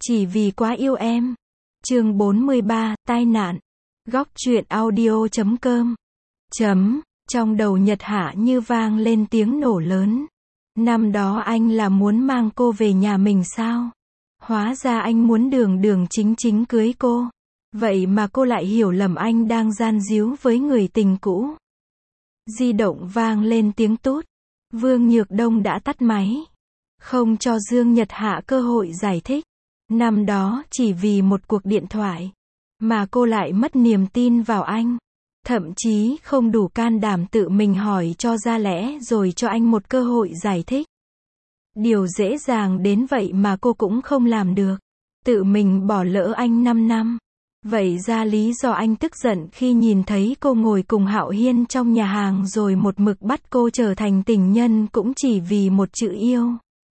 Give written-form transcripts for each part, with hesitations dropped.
Chỉ vì quá yêu em. Chương 43, tai nạn. Góc truyện audio.com. Trong đầu Nhật Hạ như vang lên tiếng nổ lớn. Năm đó anh là muốn mang cô về nhà mình sao? Hóa ra anh muốn đường đường chính chính cưới cô. Vậy mà cô lại hiểu lầm anh đang gian díu với người tình cũ. Di động vang lên tiếng tút. Vương Nhược Đông đã tắt máy. Không cho Dương Nhật Hạ cơ hội giải thích. Năm đó chỉ vì một cuộc điện thoại mà cô lại mất niềm tin vào anh. Thậm chí không đủ can đảm tự mình hỏi cho ra lẽ rồi cho anh một cơ hội giải thích. Điều dễ dàng đến vậy mà cô cũng không làm được. Tự mình bỏ lỡ anh 5 năm. Vậy ra lý do anh tức giận khi nhìn thấy cô ngồi cùng Hạo Hiên trong nhà hàng rồi một mực bắt cô trở thành tình nhân cũng chỉ vì một chữ yêu.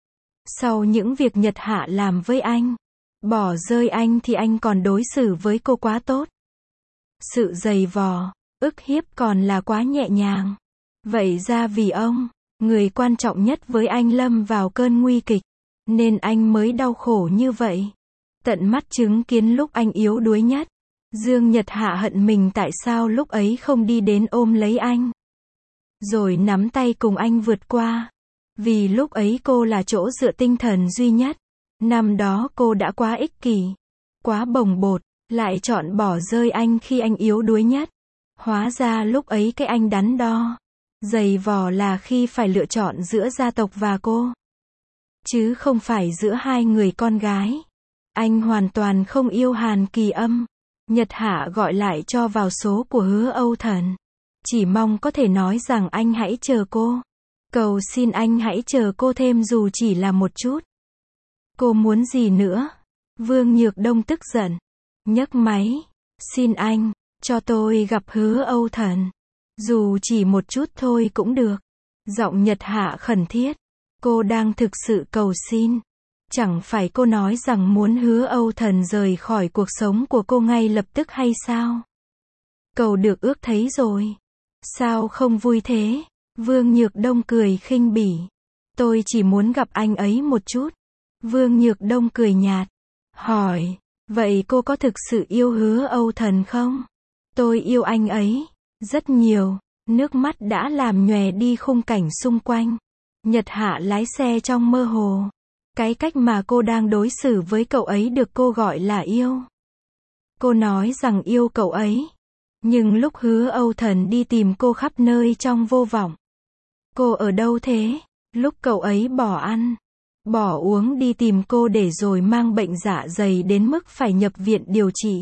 Sau những việc Nhật Hạ làm với anh, bỏ rơi anh thì anh còn đối xử với cô quá tốt. Sự giày vò, ức hiếp còn là quá nhẹ nhàng. Vậy ra vì ông, người quan trọng nhất với anh lâm vào cơn nguy kịch, nên anh mới đau khổ như vậy. Tận mắt chứng kiến lúc anh yếu đuối nhất. Dương Nhật Hạ hận mình tại sao lúc ấy không đi đến ôm lấy anh. Rồi nắm tay cùng anh vượt qua. Vì lúc ấy cô là chỗ dựa tinh thần duy nhất. Năm đó cô đã quá ích kỷ, quá bồng bột, lại chọn bỏ rơi anh khi anh yếu đuối nhất. Hóa ra lúc ấy cái anh đắn đo, giày vò là khi phải lựa chọn giữa gia tộc và cô. Chứ không phải giữa hai người con gái. Anh hoàn toàn không yêu Hàn Kỳ Âm. Nhật Hạ gọi lại cho vào số của Hứa Âu Thần. Chỉ mong có thể nói rằng anh hãy chờ cô. Cầu xin anh hãy chờ cô thêm dù chỉ là một chút. Cô muốn gì nữa? Vương Nhược Đông tức giận. Nhấc máy. Xin anh, cho tôi gặp Hứa Âu Thần. Dù chỉ một chút thôi cũng được. Giọng Nhật Hạ khẩn thiết. Cô đang thực sự cầu xin. Chẳng phải cô nói rằng muốn Hứa Âu Thần rời khỏi cuộc sống của cô ngay lập tức hay sao? Cầu được ước thấy rồi. Sao không vui thế? Vương Nhược Đông cười khinh bỉ. Tôi chỉ muốn gặp anh ấy một chút. Vương Nhược Đông cười nhạt. Hỏi, vậy cô có thực sự yêu Hứa Âu Thần không? Tôi yêu anh ấy. Rất nhiều. Nước mắt đã làm nhòe đi khung cảnh xung quanh. Nhật Hạ lái xe trong mơ hồ. Cái cách mà cô đang đối xử với cậu ấy được cô gọi là yêu. Cô nói rằng yêu cậu ấy. Nhưng lúc Hứa Âu Thần đi tìm cô khắp nơi trong vô vọng. Cô ở đâu thế? Lúc cậu ấy bỏ ăn, bỏ uống đi tìm cô để rồi mang bệnh dạ dày đến mức phải nhập viện điều trị.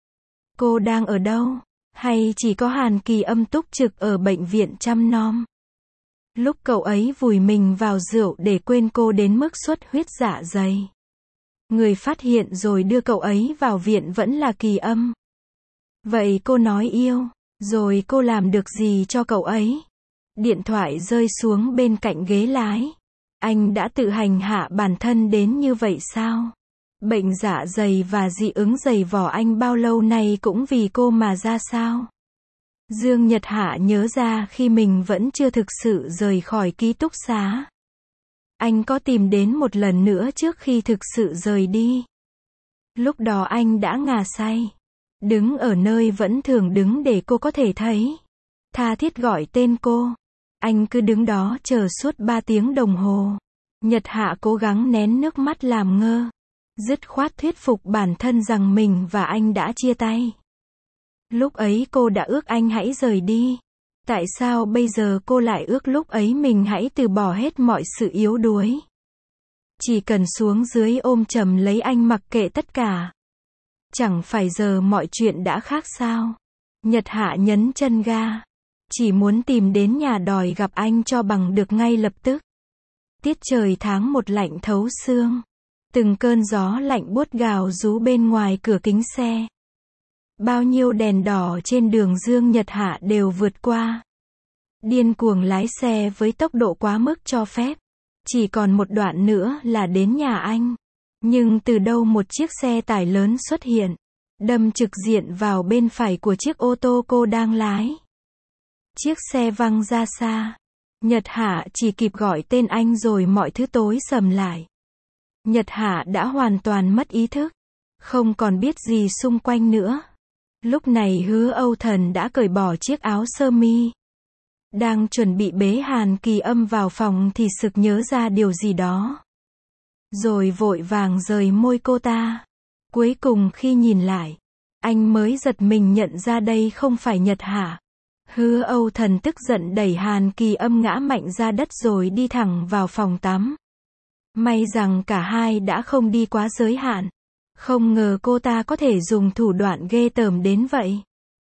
Cô đang ở đâu? Hay chỉ có Hàn Kỳ Âm túc trực ở bệnh viện chăm nom? Lúc cậu ấy vùi mình vào rượu để quên cô đến mức xuất huyết dạ dày. Người phát hiện rồi đưa cậu ấy vào viện vẫn là Kỳ Âm. Vậy cô nói yêu, rồi cô làm được gì cho cậu ấy? Điện thoại rơi xuống bên cạnh ghế lái. Anh đã tự hành hạ bản thân đến như vậy sao? Bệnh dạ dày và dị ứng giày vò anh bao lâu nay cũng vì cô mà ra sao? Dương Nhật Hạ nhớ ra khi mình vẫn chưa thực sự rời khỏi ký túc xá. Anh có tìm đến một lần nữa trước khi thực sự rời đi. Lúc đó anh đã ngà say. Đứng ở nơi vẫn thường đứng để cô có thể thấy. Tha thiết gọi tên cô. Anh cứ đứng đó chờ suốt 3 tiếng đồng hồ. Nhật Hạ cố gắng nén nước mắt làm ngơ. Dứt khoát thuyết phục bản thân rằng mình và anh đã chia tay. Lúc ấy cô đã ước anh hãy rời đi. Tại sao bây giờ cô lại ước lúc ấy mình hãy từ bỏ hết mọi sự yếu đuối? Chỉ cần xuống dưới ôm chầm lấy anh mặc kệ tất cả. Chẳng phải giờ mọi chuyện đã khác sao? Nhật Hạ nhấn chân ga. Chỉ muốn tìm đến nhà đòi gặp anh cho bằng được ngay lập tức. Tiết trời tháng 1 lạnh thấu xương. Từng cơn gió lạnh buốt gào rú bên ngoài cửa kính xe. Bao nhiêu đèn đỏ trên đường Dương Nhật Hạ đều vượt qua. Điên cuồng lái xe với tốc độ quá mức cho phép. Chỉ còn một đoạn nữa là đến nhà anh. Nhưng từ đâu một chiếc xe tải lớn xuất hiện. Đâm trực diện vào bên phải của chiếc ô tô cô đang lái. Chiếc xe văng ra xa. Nhật Hạ chỉ kịp gọi tên anh rồi mọi thứ tối sầm lại. Nhật Hạ đã hoàn toàn mất ý thức, không còn biết gì xung quanh nữa. Lúc này Hứa Âu Thần đã cởi bỏ chiếc áo sơ mi. Đang chuẩn bị bế Hàn Kỳ Âm vào phòng thì sực nhớ ra điều gì đó. Rồi vội vàng rời môi cô ta. Cuối cùng khi nhìn lại, anh mới giật mình nhận ra đây không phải Nhật Hạ. Hứa Âu Thần tức giận đẩy Hàn Kỳ Âm ngã mạnh ra đất rồi đi thẳng vào phòng tắm. May rằng cả hai đã không đi quá giới hạn. Không ngờ cô ta có thể dùng thủ đoạn ghê tởm đến vậy.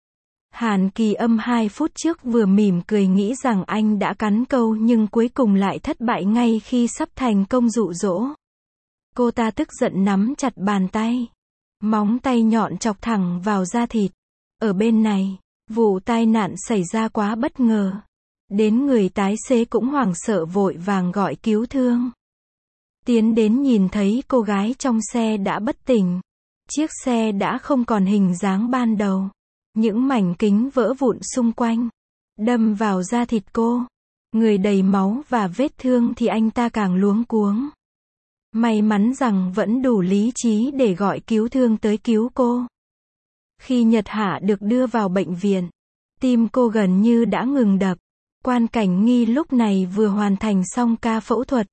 Hàn Kỳ Âm 2 phút trước vừa mỉm cười nghĩ rằng anh đã cắn câu nhưng cuối cùng lại thất bại ngay khi sắp thành công dụ dỗ. Cô ta tức giận nắm chặt bàn tay. Móng tay nhọn chọc thẳng vào da thịt. Ở bên này, vụ tai nạn xảy ra quá bất ngờ. Đến người tài xế cũng hoảng sợ vội vàng gọi cứu thương. Tiến đến nhìn thấy cô gái trong xe đã bất tỉnh. Chiếc xe đã không còn hình dáng ban đầu. Những mảnh kính vỡ vụn xung quanh, đâm vào da thịt cô. Người đầy máu và vết thương thì anh ta càng luống cuống. May mắn rằng vẫn đủ lý trí để gọi cứu thương tới cứu cô. Khi Nhật Hạ được đưa vào bệnh viện, tim cô gần như đã ngừng đập. Quan Cảnh Nghi lúc này vừa hoàn thành xong ca phẫu thuật.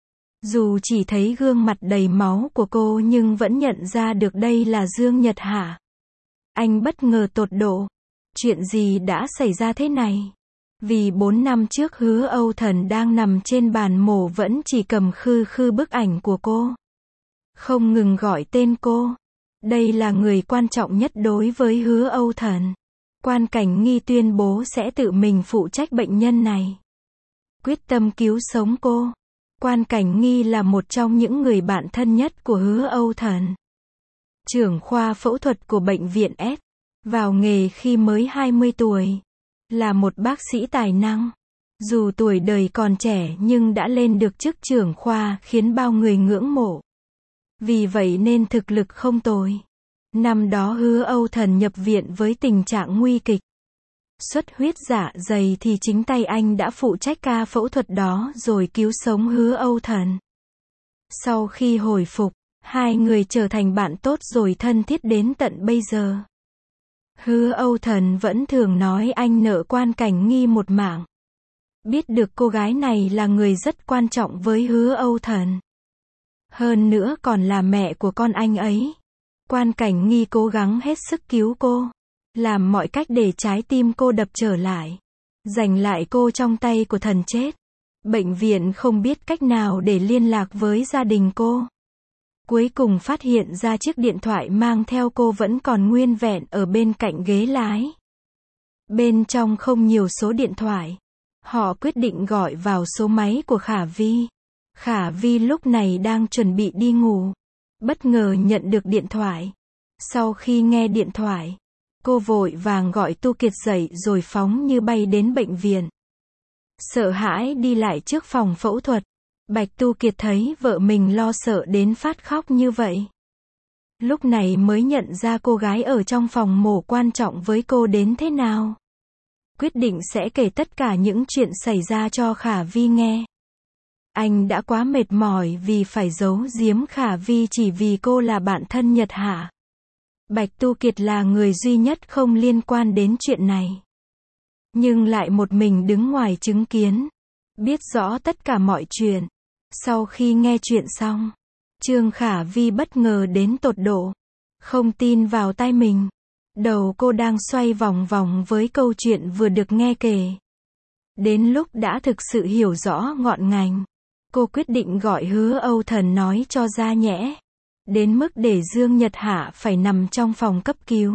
Dù chỉ thấy gương mặt đầy máu của cô nhưng vẫn nhận ra được đây là Dương Nhật Hạ. Anh bất ngờ tột độ. Chuyện gì đã xảy ra thế này? Vì 4 năm trước Hứa Âu Thần đang nằm trên bàn mổ vẫn chỉ cầm khư khư bức ảnh của cô. Không ngừng gọi tên cô. Đây là người quan trọng nhất đối với Hứa Âu Thần. Quan Cảnh Nghi tuyên bố sẽ tự mình phụ trách bệnh nhân này. Quyết tâm cứu sống cô. Quan Cảnh Nghi là một trong những người bạn thân nhất của Hứa Âu Thần. Trưởng khoa phẫu thuật của bệnh viện S. Vào nghề khi mới 20 tuổi. Là một bác sĩ tài năng. Dù tuổi đời còn trẻ nhưng đã lên được chức trưởng khoa khiến bao người ngưỡng mộ. Vì vậy nên thực lực không tồi. Năm đó Hứa Âu Thần nhập viện với tình trạng nguy kịch. Xuất huyết dạ dày thì chính tay anh đã phụ trách ca phẫu thuật đó rồi cứu sống Hứa Âu Thần. Sau khi hồi phục, hai người trở thành bạn tốt rồi thân thiết đến tận bây giờ. Hứa Âu Thần vẫn thường nói anh nợ Quan Cảnh Nghi một mạng. Biết được cô gái này là người rất quan trọng với Hứa Âu Thần. Hơn nữa còn là mẹ của con anh ấy. Quan Cảnh Nghi cố gắng hết sức cứu cô. Làm mọi cách để trái tim cô đập trở lại. Giành lại cô trong tay của thần chết. Bệnh viện không biết cách nào để liên lạc với gia đình cô. Cuối cùng phát hiện ra chiếc điện thoại mang theo cô vẫn còn nguyên vẹn ở bên cạnh ghế lái. Bên trong không nhiều số điện thoại. Họ quyết định gọi vào số máy của Khả Vi. Khả Vi lúc này đang chuẩn bị đi ngủ. Bất ngờ nhận được điện thoại. Sau khi nghe điện thoại, cô vội vàng gọi Tu Kiệt dậy rồi phóng như bay đến bệnh viện. Sợ hãi đi lại trước phòng phẫu thuật. Bạch Tu Kiệt thấy vợ mình lo sợ đến phát khóc như vậy. Lúc này mới nhận ra cô gái ở trong phòng mổ quan trọng với cô đến thế nào. Quyết định sẽ kể tất cả những chuyện xảy ra cho Khả Vi nghe. Anh đã quá mệt mỏi vì phải giấu giếm Khả Vi chỉ vì cô là bạn thân Nhật Hạ. Bạch Tu Kiệt là người duy nhất không liên quan đến chuyện này. Nhưng lại một mình đứng ngoài chứng kiến. Biết rõ tất cả mọi chuyện. Sau khi nghe chuyện xong, Trương Khả Vi bất ngờ đến tột độ. Không tin vào tai mình. Đầu cô đang xoay vòng vòng với câu chuyện vừa được nghe kể. Đến lúc đã thực sự hiểu rõ ngọn ngành, cô quyết định gọi Hứa Âu Thần nói cho ra nhẽ. Đến mức để Dương Nhật Hạ phải nằm trong phòng cấp cứu.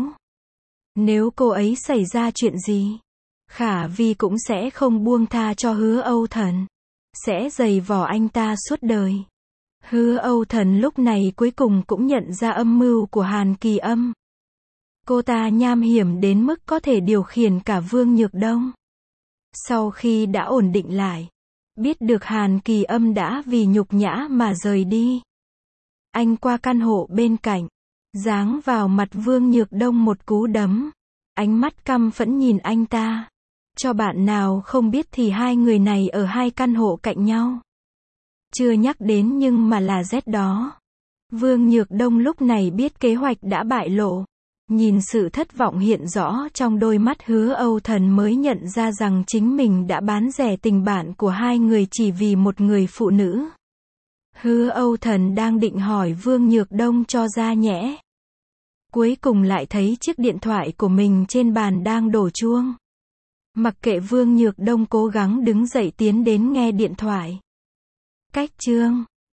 Nếu cô ấy xảy ra chuyện gì, Khả Vi cũng sẽ không buông tha cho Hứa Âu Thần. Sẽ giày vò anh ta suốt đời. Hứa Âu Thần lúc này cuối cùng cũng nhận ra âm mưu của Hàn Kỳ Âm. Cô ta nham hiểm đến mức có thể điều khiển cả Vương Nhược Đông. Sau khi đã ổn định lại, biết được Hàn Kỳ Âm đã vì nhục nhã mà rời đi. Anh qua căn hộ bên cạnh, giáng vào mặt Vương Nhược Đông một cú đấm. Ánh mắt căm phẫn nhìn anh ta. Cho bạn nào không biết thì hai người này ở hai căn hộ cạnh nhau. Chưa nhắc đến nhưng mà là Z đó. Vương Nhược Đông lúc này biết kế hoạch đã bại lộ. Nhìn sự thất vọng hiện rõ trong đôi mắt Hứa Âu Thần mới nhận ra rằng chính mình đã bán rẻ tình bạn của hai người chỉ vì một người phụ nữ. Hứa Âu Thần đang định hỏi Vương Nhược Đông cho ra nhẽ. Cuối cùng lại thấy chiếc điện thoại của mình trên bàn đang đổ chuông. Mặc kệ Vương Nhược Đông cố gắng đứng dậy tiến đến nghe điện thoại. Cách chương